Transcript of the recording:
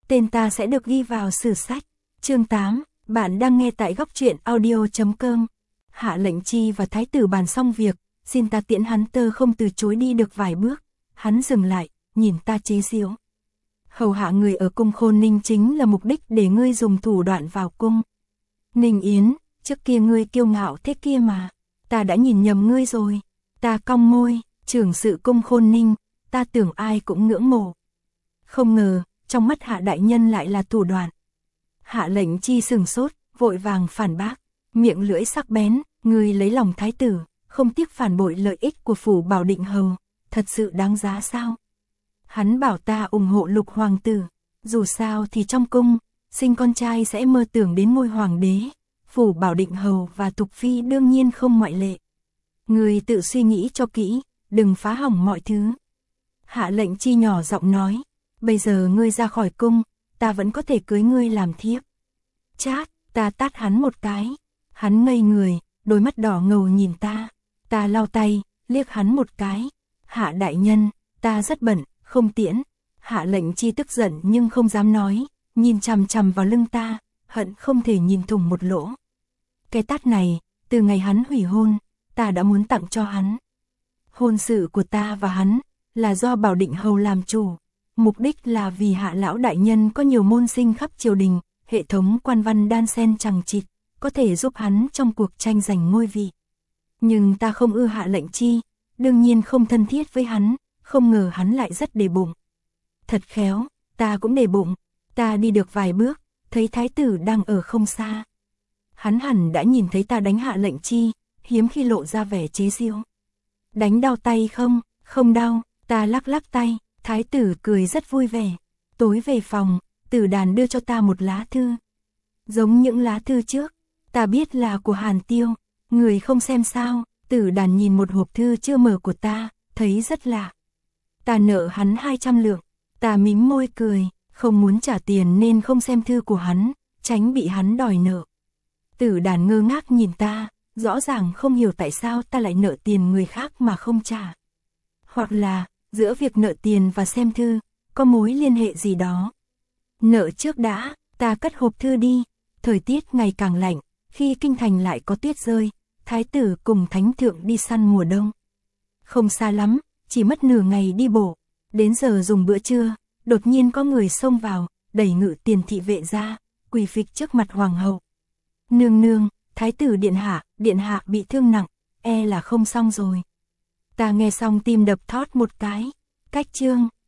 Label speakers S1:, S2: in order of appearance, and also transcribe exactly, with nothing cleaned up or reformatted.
S1: tên ta sẽ được ghi vào sử sách. Chương tám, bạn đang nghe tại góc truyện audio chấm com. Hạ Lệnh Chi và thái tử bàn xong việc, xin ta tiễn hắn. Tơ không từ chối đi được vài bước, hắn dừng lại, nhìn ta chế giễu. Hầu hạ người ở cung Khôn Ninh chính là mục đích để ngươi dùng thủ đoạn vào cung. Ninh Yến, trước kia ngươi kiêu ngạo thế kia mà, ta đã nhìn nhầm ngươi rồi. Ta cong môi, trưởng sự cung Khôn Ninh, ta tưởng ai cũng ngưỡng mộ. Không ngờ, trong mắt Hạ đại nhân lại là thủ đoạn. Hạ Lệnh Chi sừng sốt, vội vàng phản bác, miệng lưỡi sắc bén, ngươi lấy lòng thái tử, không tiếc phản bội lợi ích của phủ Bảo Định Hầu, thật sự đáng giá sao? Hắn bảo ta ủng hộ Lục hoàng tử, dù sao thì trong cung, sinh con trai sẽ mơ tưởng đến ngôi hoàng đế, phủ Bảo Định Hầu và Thục Phi đương nhiên không ngoại lệ. Ngươi tự suy nghĩ cho kỹ, đừng phá hỏng mọi thứ. Hạ Lệnh Chi nhỏ giọng nói, bây giờ ngươi ra khỏi cung, ta vẫn có thể cưới ngươi làm thiếp. Chát, ta tát hắn một cái, hắn ngây người, đôi mắt đỏ ngầu nhìn ta, ta lau tay, liếc hắn một cái. Hạ đại nhân, ta rất bận, không tiễn. Hạ Lệnh Chi tức giận nhưng không dám nói, nhìn chằm chằm vào lưng ta, hận không thể nhìn thủng một lỗ. Cái tát này, từ ngày hắn hủy hôn, ta đã muốn tặng cho hắn. Hôn sự của ta và hắn, là do Bảo Định Hầu làm chủ. Mục đích là vì Hạ lão đại nhân có nhiều môn sinh khắp triều đình, hệ thống quan văn đan xen chằng chịt, có thể giúp hắn trong cuộc tranh giành ngôi vị. Nhưng ta không ưa Hạ Lệnh Chi, đương nhiên không thân thiết với hắn, không ngờ hắn lại rất để bụng. Thật khéo, ta cũng để bụng, ta đi được vài bước, thấy thái tử đang ở không xa. Hắn hẳn đã nhìn thấy ta đánh Hạ Lệnh Chi, hiếm khi lộ ra vẻ chế giễu. Đánh đau tay không? Không đau, ta lắc lắc tay, thái tử cười rất vui vẻ. Tối về phòng, Tử Đàn đưa cho ta một lá thư. Giống những lá thư trước, ta biết là của Hàn Tiêu, người không xem sao. Tử Đàn nhìn một hộp thư chưa mở của ta, thấy rất lạ. Ta nợ hắn hai trăm lượng, ta mím môi cười, không muốn trả tiền nên không xem thư của hắn, tránh bị hắn đòi nợ. Tử Đàn ngơ ngác nhìn ta, rõ ràng không hiểu tại sao ta lại nợ tiền người khác mà không trả. Hoặc là, giữa việc nợ tiền và xem thư, có mối liên hệ gì đó. Nợ trước đã, ta cất hộp thư đi. Thời tiết ngày càng lạnh, khi kinh thành lại có tuyết rơi, thái tử cùng thánh thượng đi săn mùa đông. Không xa lắm, chỉ mất nửa ngày đi bộ. Đến giờ dùng bữa trưa, đột nhiên có người xông vào, đẩy Ngự Tiền thị vệ ra, quỳ phịch trước mặt hoàng hậu. Nương nương, thái tử điện hạ, điện hạ bị thương nặng, e là không xong rồi. Ta nghe xong tim đập thót một cái. Cách chương